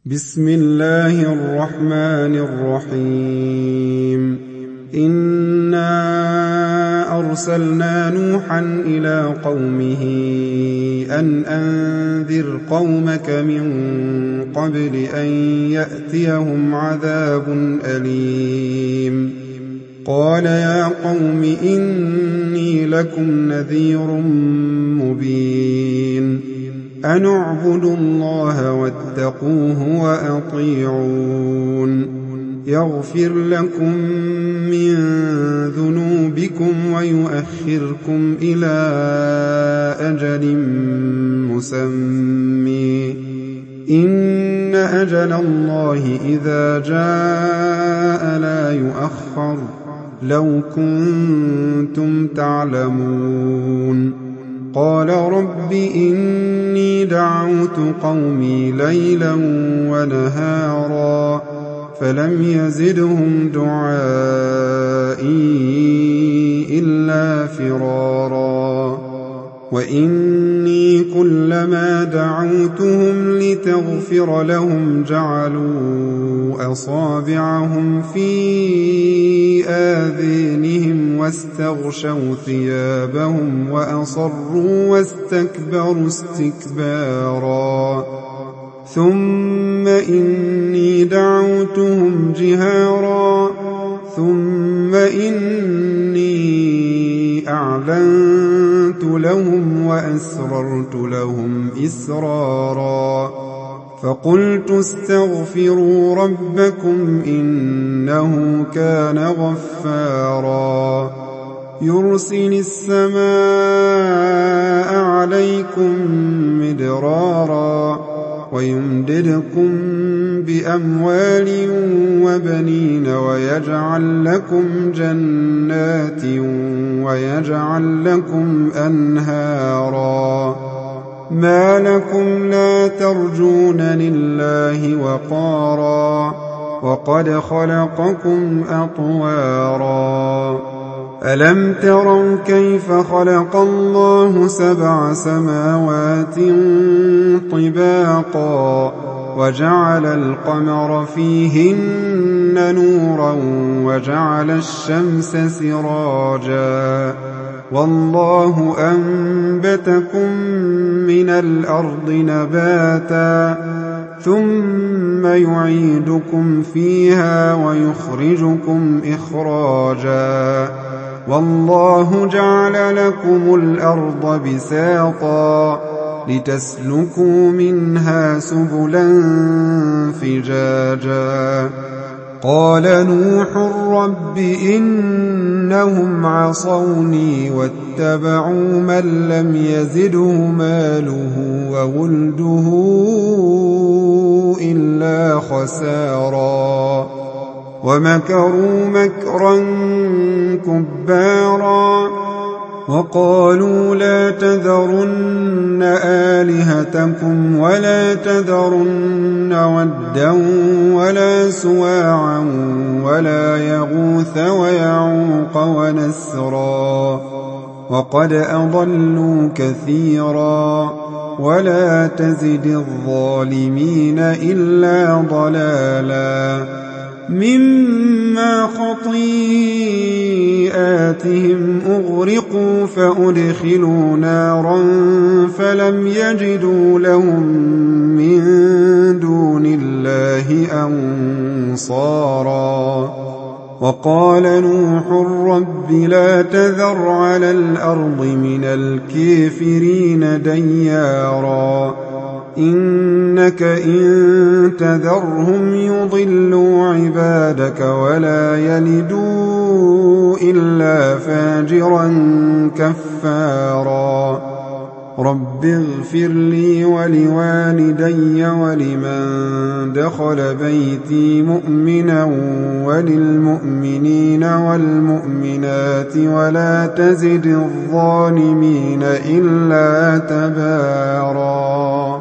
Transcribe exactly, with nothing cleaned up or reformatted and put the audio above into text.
بسم الله الرحمن الرحيم إنا أرسلنا نوحا إلى قومه أن أنذر قومك من قبل أن يأتيهم عذاب أليم قال يا قوم إني لكم نذير مبين أن اعبدوا الله واتقوه وأطيعون يغفر لكم من ذنوبكم ويؤخركم إلى أجل مسمى إن أجل الله إذا جاء لا يؤخر لو كنتم تعلمون قال رب إني دعوت قومي ليلا ونهارا فلم يزدهم دعائي إلا فرارا وإني كلما دعوتهم لتغفر لهم جعلوا أصابعهم في آذانهم واستغشوا ثيابهم وأصروا واستكبروا استكبارا ثم إني دعوتهم جهارا ثم إني أعلنت لهم وأسررت لهم إسرارا فقلت استغفروا ربكم إنه كان غفارا يرسل السماء عليكم مدرارا ويمددكم بأموال وبنين ويجعل لكم جنات ويجعل لكم أنهارا ما لكم لا ترجون لله وقارا وقد خلقكم أطوارا ألم تروا كيف خلق الله سبع سماوات طباقا وجعل القمر فيهن نورا وجعل الشمس سراجا والله أنبتكم من الأرض نباتا ثم يعيدكم فيها ويخرجكم إخراجا والله جعل لكم الأرض بساطا لتسلكوا منها سبلا فجاجا قال نوح رب إنهم عصوني واتبعوا من لم يزده ماله وولده إلا خسارا ومكروا مكرا كبارا وقالوا لا تذرن آلهتكم ولا تذرن ودا ولا سواعا ولا يغوث ويعوق ونسرا وقد أضلوا كثيرا ولا تزد الظالمين إلا ضلالا مما خطيئاتهم أغرقوا فأدخلوا نارا فلم يجدوا لهم من دون الله أنصارا وقال نوح رب لا تذر على الأرض من الكافرين ديارا إنك إن تذرهم يضلوا عبادك ولا يلدوا إلا فاجرا كفارا رب اغفر لي ولوالدي ولمن دخل بيتي مؤمنا وللمؤمنين والمؤمنات ولا تزد الظالمين إلا تبارا.